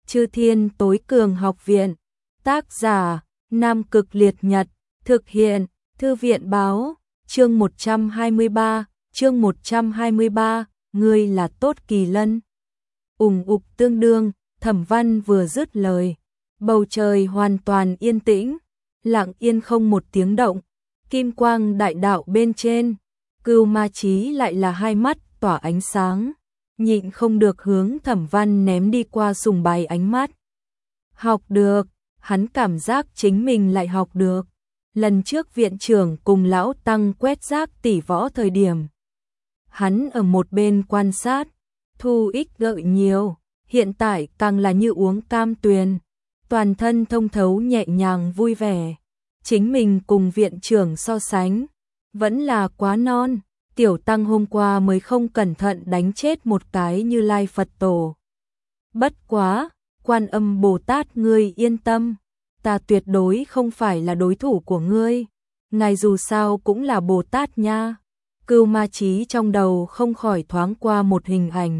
Chư Thiên Tối Cường Học Viện. Tác giả: Nam Cực Liệt Nhật. Thực hiện: Thư viện báo. Chương 123, ngươi là Tốt Kỳ Lân. Ùng ục tương đương, Thẩm Văn vừa dứt lời, bầu trời hoàn toàn yên tĩnh, lặng yên không một tiếng động. Kim quang đại đạo bên trên, Cưu Ma Chí lại là hai mắt tỏa ánh sáng, nhịn không được hướng Thẩm Văn ném đi qua sùng bái ánh mắt. Học được, hắn cảm giác chính mình lại học được. Lần trước viện trưởng cùng lão tăng quét rác tỉ võ thời điểm, hắn ở một bên quan sát, thu ích gợi nhiều, hiện tại càng là như uống cam tuyền, toàn thân thông thấu nhẹ nhàng vui vẻ. Chính mình cùng viện trưởng so sánh, vẫn là quá non, tiểu tăng hôm qua mới không cẩn thận đánh chết một cái Như Lai Phật Tổ. Bất quá, Quan Âm Bồ Tát ngươi yên tâm, ta tuyệt đối không phải là đối thủ của ngươi, ngài dù sao cũng là Bồ Tát nha. Cưu Ma Chí trong đầu không khỏi thoáng qua một hình ảnh.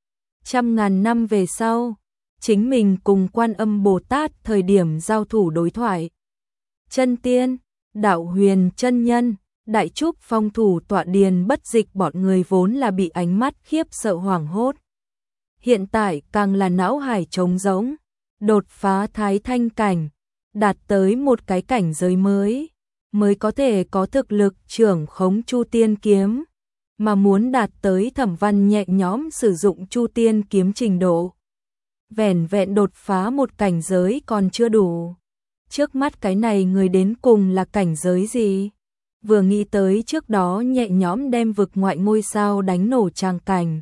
Trăm ngàn năm về sau, chính mình cùng Quan Âm Bồ Tát thời điểm giao thủ đối thoại. Chân Tiên, Đạo Huyền chân nhân, Đại Trúc Phong thủ tọa Điền Bất Dịch bọn người vốn là bị ánh mắt khiếp sợ hoảng hốt. Hiện tại càng là não hải trống rỗng, đột phá thái thanh cảnh, đạt tới một cái cảnh giới mới có thể có thực lực trưởng khống Chu Tiên kiếm, mà muốn đạt tới Thẩm Văn nhẹ nhõm sử dụng Chu Tiên kiếm trình độ. Vẻn vẹn đột phá một cảnh giới còn chưa đủ. Trước mắt cái này người đến cùng là cảnh giới gì? Vừa nghĩ tới trước đó nhẹ nhõm đem vực ngoại ngôi sao đánh nổ tràng cảnh.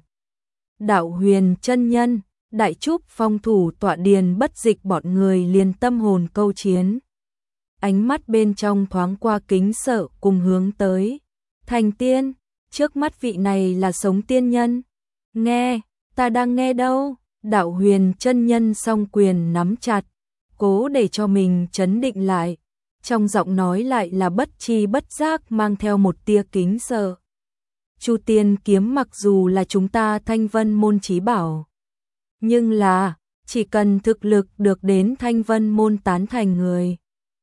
Đạo Huyền chân nhân, Đại Trúc Phong thủ tọa Điền Bất Dịch bọn người liền tâm hồn câu chiến. Ánh mắt bên trong thoáng qua kính sợ cùng hướng tới. Thành tiên, trước mắt vị này là sống tiên nhân. Nghe, ta đang nghe đâu? Đạo Huyền chân nhân song quyền nắm chặt, cố để cho mình trấn định lại. Trong giọng nói lại là bất chi bất giác mang theo một tia kính sợ. Chu Tiên kiếm mặc dù là chúng ta Thanh Vân môn chí bảo, nhưng là chỉ cần thực lực được đến Thanh Vân môn tán thành người,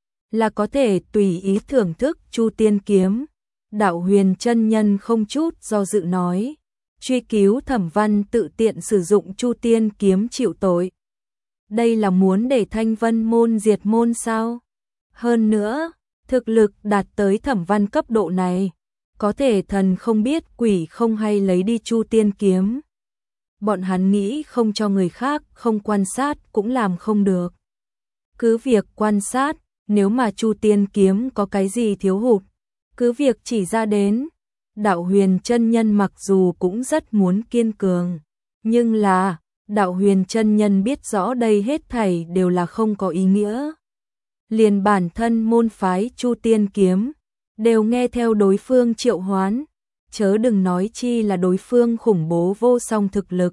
là có thể tùy ý thưởng thức Chu Tiên kiếm. Đạo Huyền chân nhân không chút do dự nói, truy cứu Thẩm Văn tự tiện sử dụng Chu Tiên kiếm chịu tội. Đây là muốn để Thanh Vân môn diệt môn sao? Hơn nữa, thực lực đạt tới Thẩm Văn cấp độ này, có thể thần không biết quỷ không hay lấy đi Chu Tiên kiếm. Bọn hắn nghĩ không cho người khác không quan sát cũng làm không được. Cứ việc quan sát, nếu mà Chu Tiên kiếm có cái gì thiếu hụt, cứ việc chỉ ra đến. Đạo Huyền chân nhân mặc dù cũng rất muốn kiên cường, nhưng là Đạo Huyền chân nhân biết rõ đây hết thảy đều là không có ý nghĩa. Liền bản thân môn phái Chu Tiên kiếm đều nghe theo đối phương triệu hoán, chớ đừng nói chi là đối phương khủng bố vô song thực lực.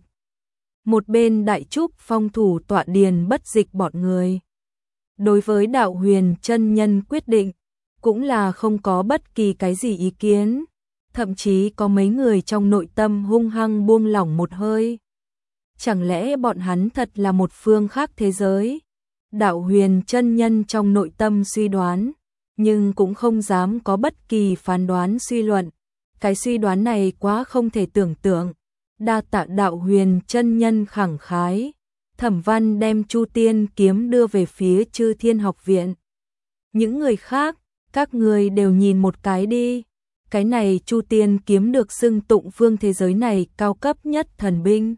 Một bên Đại Trúc Phong thủ tọa Điền Bất Dịch bọn người, đối với Đạo Huyền chân nhân quyết định, cũng là không có bất kỳ cái gì ý kiến, thậm chí có mấy người trong nội tâm hung hăng buông lỏng một hơi. Chẳng lẽ bọn hắn thật là một phương khác thế giới? Đạo Huyền chân nhân trong nội tâm suy đoán, nhưng cũng không dám có bất kỳ phán đoán suy luận. Cái suy đoán này quá không thể tưởng tượng. Đa tạ Đạo Huyền chân nhân khẳng khái. Thẩm Văn đem Chu Tiên kiếm đưa về phía Chư Thiên Học Viện. Những người khác, các người đều nhìn một cái đi. Cái này Chu Tiên kiếm được xưng tụng phương thế giới này cao cấp nhất thần binh.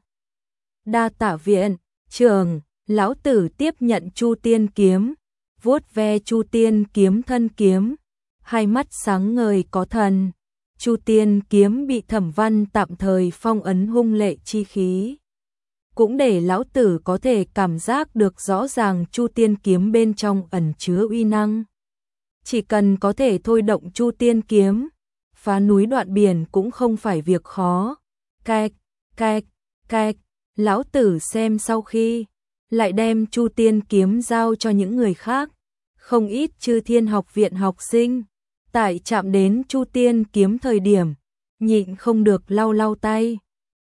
Đa tạ viện trưởng, lão tử tiếp nhận Chu Tiên kiếm, vuốt ve Chu Tiên kiếm thân kiếm, hai mắt sáng ngời có thần. Chu Tiên kiếm bị Thẩm Văn tạm thời phong ấn hung lệ chi khí, cũng để lão tử có thể cảm giác được rõ ràng Chu Tiên kiếm bên trong ẩn chứa uy năng. Chỉ cần có thể thôi động Chu Tiên kiếm, phá núi đoạn biển cũng không phải việc khó. Cạch, cạch, cạch, lão tử xem sau khi lại đem Chu Tiên kiếm giao cho những người khác, không ít Chư Thiên Học Viện học sinh, tại chạm đến Chu Tiên kiếm thời điểm, nhịn không được lau lau tay.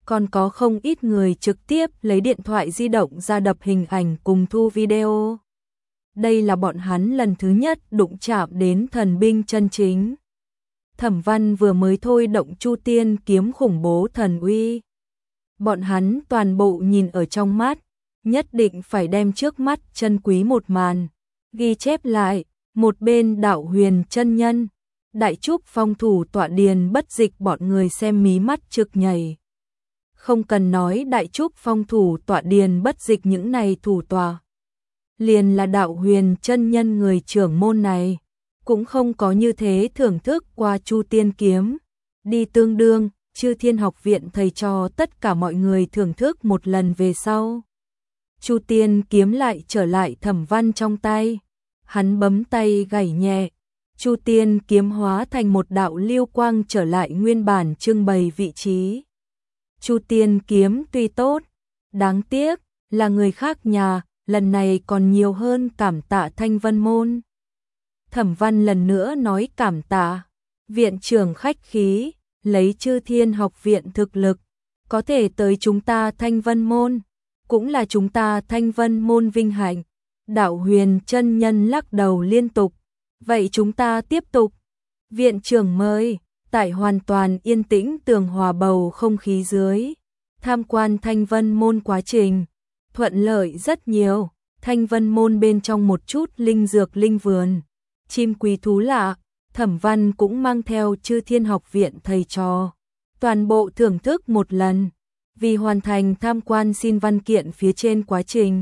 còn có không ít người trực tiếp lấy điện thoại di động ra đập hình ảnh cùng thu video. Đây là bọn hắn lần thứ nhất đụng chạm đến thần binh chân chính. Thẩm Văn vừa mới thôi động Chu Tiên kiếm khủng bố thần uy. Bọn hắn toàn bộ nhìn ở trong mắt, nhất định phải đem trước mắt chân quý một màn ghi chép lại. Một bên Đạo Huyền chân nhân, Đại Trúc Phong thủ tọa Điền Bất Dịch bọn người xem mí mắt trực nhảy. Không cần nói Đại Trúc Phong thủ tọa Điền Bất Dịch những này thủ tọa, liền là Đạo Huyền chân nhân người trưởng môn này, cũng không có như thế thưởng thức qua Chu Tiên kiếm. Đi tương đương, Chư Thiên Học viện thầy trò tất cả mọi người thưởng thức một lần về sau. Chu Tiên kiếm lại trở lại Thẩm Văn trong tay. Hắn bấm tay gảy nhẹ, Chu Tiên kiếm hóa thành một đạo lưu quang trở lại nguyên bản trưng bày vị trí. Chu Tiên kiếm tuy tốt, đáng tiếc là người khác nhà, lần này còn nhiều hơn cảm tạ Thanh Vân môn. Thẩm Văn lần nữa nói cảm tạ, viện trưởng khách khí, lấy Chư Thiên Học viện thực lực, có thể tới chúng ta Thanh Vân môn, cũng là chúng ta Thanh Vân môn vinh hạnh. Đạo Huyền chân nhân lắc đầu liên tục, vậy chúng ta tiếp tục. Viện trưởng mời, tại hoàn toàn yên tĩnh tường hòa bầu không khí dưới, tham quan Thanh Vân môn quá trình thuận lợi rất nhiều. Thanh Vân môn bên trong một chút linh dược linh vườn, chim quý thú lạ, Thẩm Văn cũng mang theo Chư Thiên Học viện thầy trò, toàn bộ thưởng thức một lần. Vì hoàn thành tham quan xin văn kiện phía trên quá trình,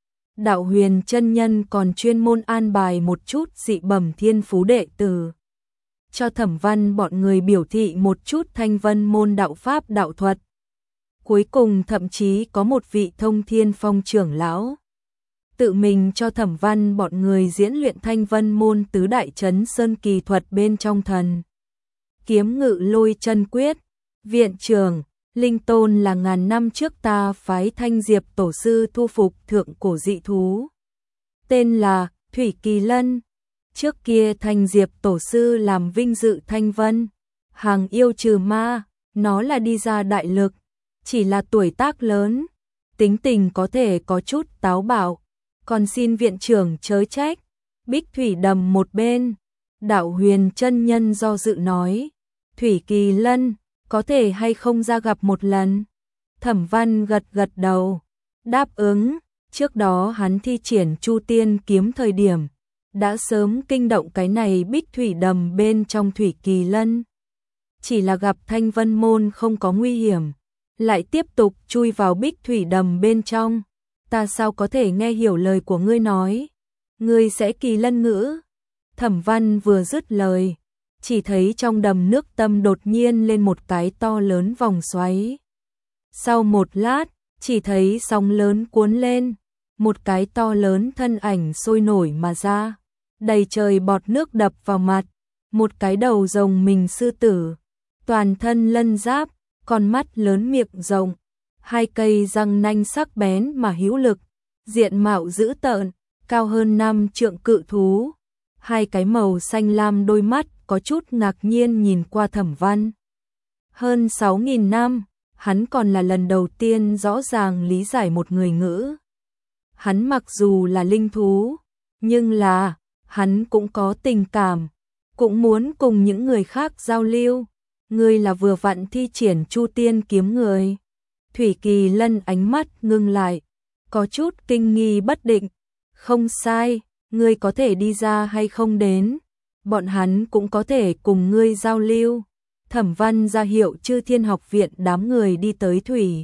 Đạo Huyền chân nhân còn chuyên môn an bài một chút dị bẩm thiên phú đệ tử, cho Thẩm Văn bọn người biểu thị một chút Thanh Vân môn đạo pháp đạo thuật. Cuối cùng thậm chí có một vị Thông Thiên Phong trưởng lão tự mình cho Thẩm Văn bọn người diễn luyện Thanh Vân môn tứ đại chấn sơn kỳ thuật bên trong thần kiếm ngự lôi chân quyết. Viện trưởng, linh tôn là ngàn năm trước ta phái Thanh Diệp tổ sư thu phục thượng cổ dị thú, tên là Thủy Kỳ Lân. Trước kia Thanh Diệp tổ sư làm vinh dự Thanh Vân hàng yêu trừ ma, nó là đi ra đại lực, chỉ là tuổi tác lớn, tính tình có thể có chút táo bạo, còn xin viện trưởng chớ trách. Bích Thủy đầm một bên, Đạo Huyền chân nhân do dự nói, Thủy Kỳ Lân có thể hay không ra gặp một lần. Thẩm Văn gật gật đầu, đáp ứng. Trước đó hắn thi triển Chu Tiên kiếm thời điểm, đã sớm kinh động cái này Bích Thủy đầm bên trong Thủy Kỳ Lân. Chỉ là gặp Thanh Vân môn không có nguy hiểm, lại tiếp tục chui vào Bích Thủy đầm bên trong. Ta sao có thể nghe hiểu lời của ngươi nói? Ngươi sẽ Kỳ Lân ngữ? Thẩm Văn vừa dứt lời, chỉ thấy trong đầm nước tâm đột nhiên lên một cái to lớn vòng xoáy. Sau một lát, chỉ thấy sóng lớn cuốn lên, một cái to lớn thân ảnh sôi nổi mà ra, đầy trời bọt nước đập vào mặt, một cái đầu rồng mình sư tử, toàn thân lân giáp, con mắt lớn miệng rộng, hai cây răng nanh sắc bén mà hữu lực, diện mạo dữ tợn, cao hơn 5 trượng cự thú, hai cái màu xanh lam đôi mắt có chút ngạc nhiên nhìn qua Thẩm Văn. Hơn 6.000 năm, hắn còn là lần đầu tiên rõ ràng lý giải một người ngữ. Hắn mặc dù là linh thú, nhưng là, hắn cũng có tình cảm, cũng muốn cùng những người khác giao lưu. Ngươi là vừa vặn thi triển Chu Tiên kiếm người. Thủy Kỳ Lân ánh mắt ngưng lại, có chút kinh nghi bất định. Không sai, ngươi có thể đi ra hay không đến, bọn hắn cũng có thể cùng ngươi giao lưu. Thẩm Văn ra hiệu Chư Thiên Học viện đám người đi tới Thủy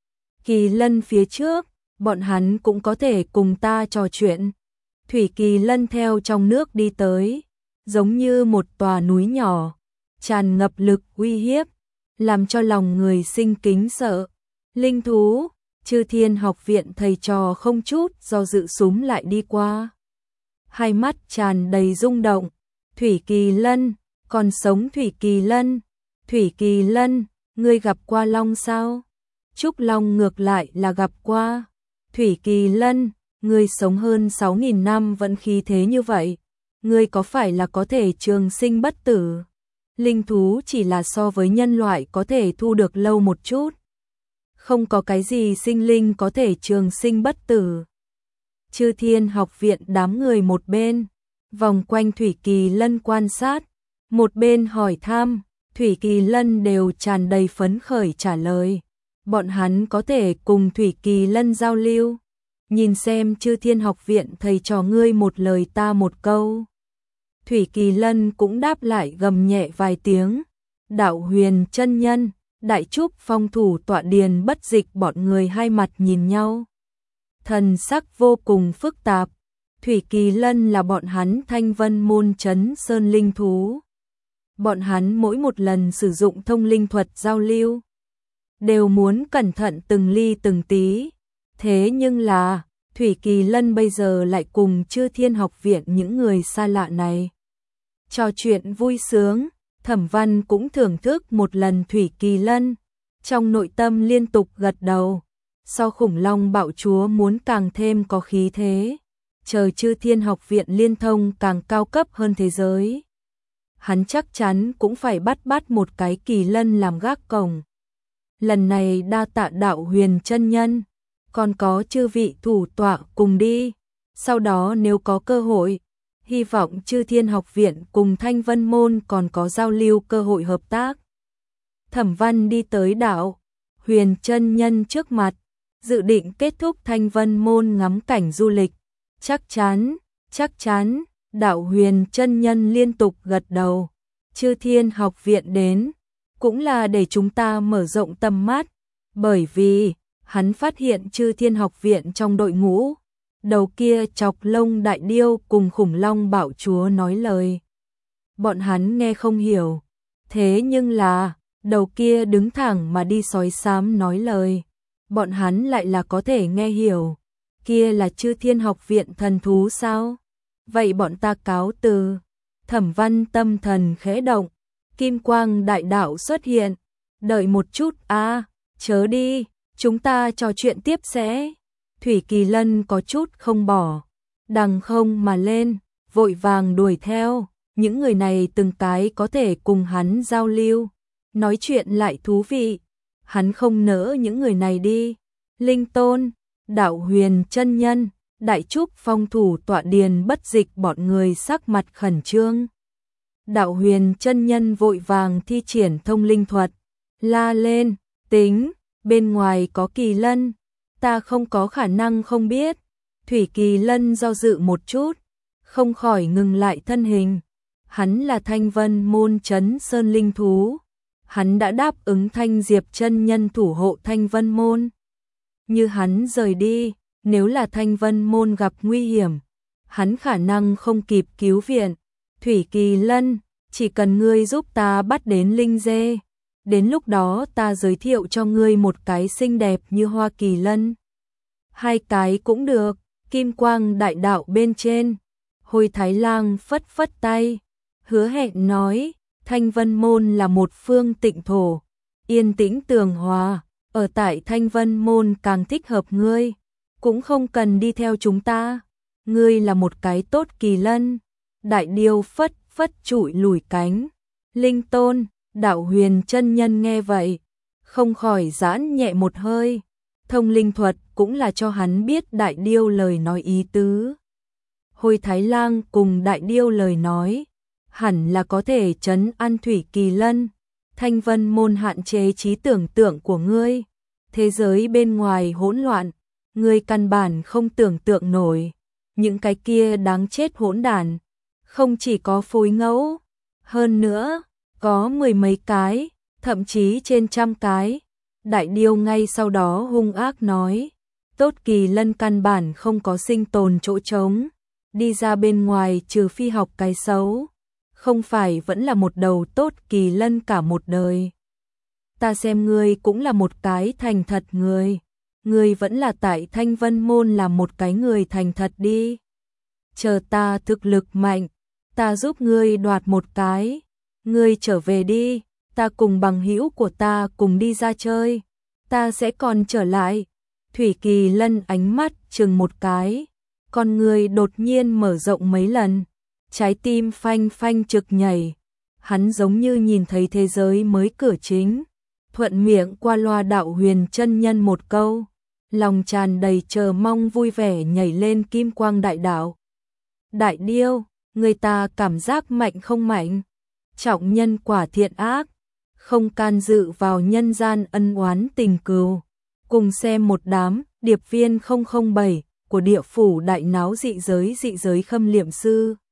Kỳ Lân phía trước, bọn hắn cũng có thể cùng ta trò chuyện. Thủy Kỳ Lân theo trong nước đi tới, giống như một tòa núi nhỏ, tràn ngập lực uy hiếp, làm cho lòng người sinh kính sợ. Linh thú, Chư Thiên Học viện thầy trò không chút do dự súm lại đi qua. Hai mắt tràn đầy rung động. Thủy Kỳ Lân, còn sống Thủy Kỳ Lân. Thủy Kỳ Lân, ngươi gặp qua Long sao? Trúc Long ngược lại là gặp qua. Thủy Kỳ Lân, ngươi sống hơn 6.000 năm vẫn khí thế như vậy, ngươi có phải là có thể trường sinh bất tử? Linh thú chỉ là so với nhân loại có thể thu được lâu một chút. không có cái gì sinh linh có thể trường sinh bất tử. Chư Thiên Học Viện đám người một bên vòng quanh Thủy Kỳ Lân quan sát, một bên hỏi thăm, Thủy Kỳ Lân đều tràn đầy phấn khởi trả lời. Bọn hắn có thể cùng Thủy Kỳ Lân giao lưu. Nhìn xem Chư Thiên Học Viện thầy trò ngươi một lời ta một câu. Thủy Kỳ Lân cũng đáp lại gầm nhẹ vài tiếng. Đạo Huyền chân nhân, Đại Trúc Phong thủ tọa Điền Bất Dịch bọn người hai mặt nhìn nhau. Thần sắc vô cùng phức tạp. Thủy Kỳ Lân là bọn hắn Thanh Vân môn trấn sơn linh thú. Bọn hắn mỗi một lần sử dụng thông linh thuật giao lưu, đều muốn cẩn thận từng ly từng tí. Thế nhưng là, Thủy Kỳ Lân bây giờ lại cùng Chư Thiên Học Viện những người xa lạ này trò chuyện vui sướng. Thẩm Văn cũng thưởng thức một lần Thủy Kỳ Lân, trong nội tâm liên tục gật đầu. So khủng long bạo chúa muốn càng thêm có khí thế, chờ Chư Thiên Học Viện liên thông càng cao cấp hơn thế giới, hắn chắc chắn cũng phải bắt một cái Kỳ Lân làm gác cổng. Lần này đa tạ Đạo Huyền chân nhân, còn có chư vị thủ tọa cùng đi, sau đó nếu có cơ hội, hy vọng Chư Thiên Học Viện cùng Thanh Vân môn còn có giao lưu cơ hội hợp tác. Thẩm Văn đi tới Đạo Huyền chân nhân trước mặt, dự định kết thúc Thanh Vân môn ngắm cảnh du lịch. Chắc chắn, Đạo Huyền chân nhân liên tục gật đầu. Chư Thiên Học Viện đến, cũng là để chúng ta mở rộng tầm mắt, bởi vì hắn phát hiện Chư Thiên Học Viện trong đội ngũ, đầu kia chọc lông đại điêu cùng khủng long bạo chúa nói lời. Bọn hắn nghe không hiểu, thế nhưng là, đầu kia đứng thẳng mà đi sói xám nói lời. Bọn hắn lại là có thể nghe hiểu, kia là Chư Thiên Học Viện thần thú sao? Vậy bọn ta cáo từ. Thẩm Văn tâm thần khẽ động, kim quang đại đạo xuất hiện. Đợi một chút chớ đi, chúng ta trò chuyện tiếp sẽ. Thủy Kỳ Lân có chút không bỏ, đằng không mà lên, vội vàng đuổi theo. Những người này từng cái có thể cùng hắn giao lưu, nói chuyện lại thú vị. Hắn không nỡ những người này đi. Linh Tôn, Đạo Huyền chân nhân, Đại Trúc Phong thủ tọa Điền Bất Dịch bọn người sắc mặt khẩn trương. Đạo Huyền chân nhân vội vàng thi triển thông linh thuật, la lên, tính, bên ngoài có Kỳ Lân, ta không có khả năng không biết. Thủy Kỳ Lân do dự một chút, không khỏi ngừng lại thân hình. Hắn là Thanh Vân môn trấn sơn linh thú. Hắn đã đáp ứng Thanh Diệp chân nhân thủ hộ Thanh Vân môn. Như hắn rời đi, nếu là Thanh Vân môn gặp nguy hiểm, hắn khả năng không kịp cứu viện. Thủy Kỳ Lân, chỉ cần ngươi giúp ta bắt đến linh dê, đến lúc đó ta giới thiệu cho ngươi một cái xinh đẹp như hoa kỳ lân. Hai cái cũng được. Kim quang đại đạo bên trên, Hồi Thái Lang phất phất tay, hứa hẹn nói, Thanh Vân môn là một phương tịnh thổ, yên tĩnh tường hòa, ở tại Thanh Vân môn càng thích hợp ngươi, cũng không cần đi theo chúng ta, ngươi là một cái tốt kỳ lân. Đại điêu phất phất trụi lùi cánh. Linh Tôn, Đạo Huyền chân nhân nghe vậy, không khỏi giãn nhẹ một hơi. Thông linh thuật cũng là cho hắn biết đại điêu lời nói ý tứ. Hồi Thái Lang cùng đại điêu lời nói, hẳn là có thể trấn an Thủy Kỳ Lân. Thanh Vân môn hạn chế trí tưởng tượng của ngươi. Thế giới bên ngoài hỗn loạn, ngươi căn bản không tưởng tượng nổi. Những cái kia đáng chết hỗn đản, không chỉ có phối ngẫu, hơn nữa, có mười mấy cái, thậm chí trên trăm cái. Đại điêu ngay sau đó hung ác nói, tốt kỳ lân căn bản không có sinh tồn chỗ trống, đi ra bên ngoài trừ phi học cái xấu, không phải vẫn là một đầu tốt kỳ lân cả một đời. Ta xem ngươi cũng là một cái thành thật người, ngươi vẫn là tại Thanh Vân môn là một cái người thành thật đi. Chờ ta thực lực mạnh, ta giúp ngươi đoạt một cái, ngươi trở về đi. Ta cùng bằng hữu của ta cùng đi ra chơi, ta sẽ còn trở lại. Thủy Kỳ Lân ánh mắt chừng một cái, con người đột nhiên mở rộng mấy lần, trái tim phanh phanh trực nhảy. Hắn giống như nhìn thấy thế giới mới cửa chính, thuận miệng qua loa đạo huyền chân nhân một câu, lòng tràn đầy chờ mong vui vẻ nhảy lên kim quang đại đạo. Đại điêu, người ta cảm giác mạnh không mạnh, trọng nhân quả thiện ác, không can dự vào nhân gian ân oán tình cừu. Cùng xem một đám điệp viên 007 của địa phủ đại náo dị giới Khâm Liệm Sư.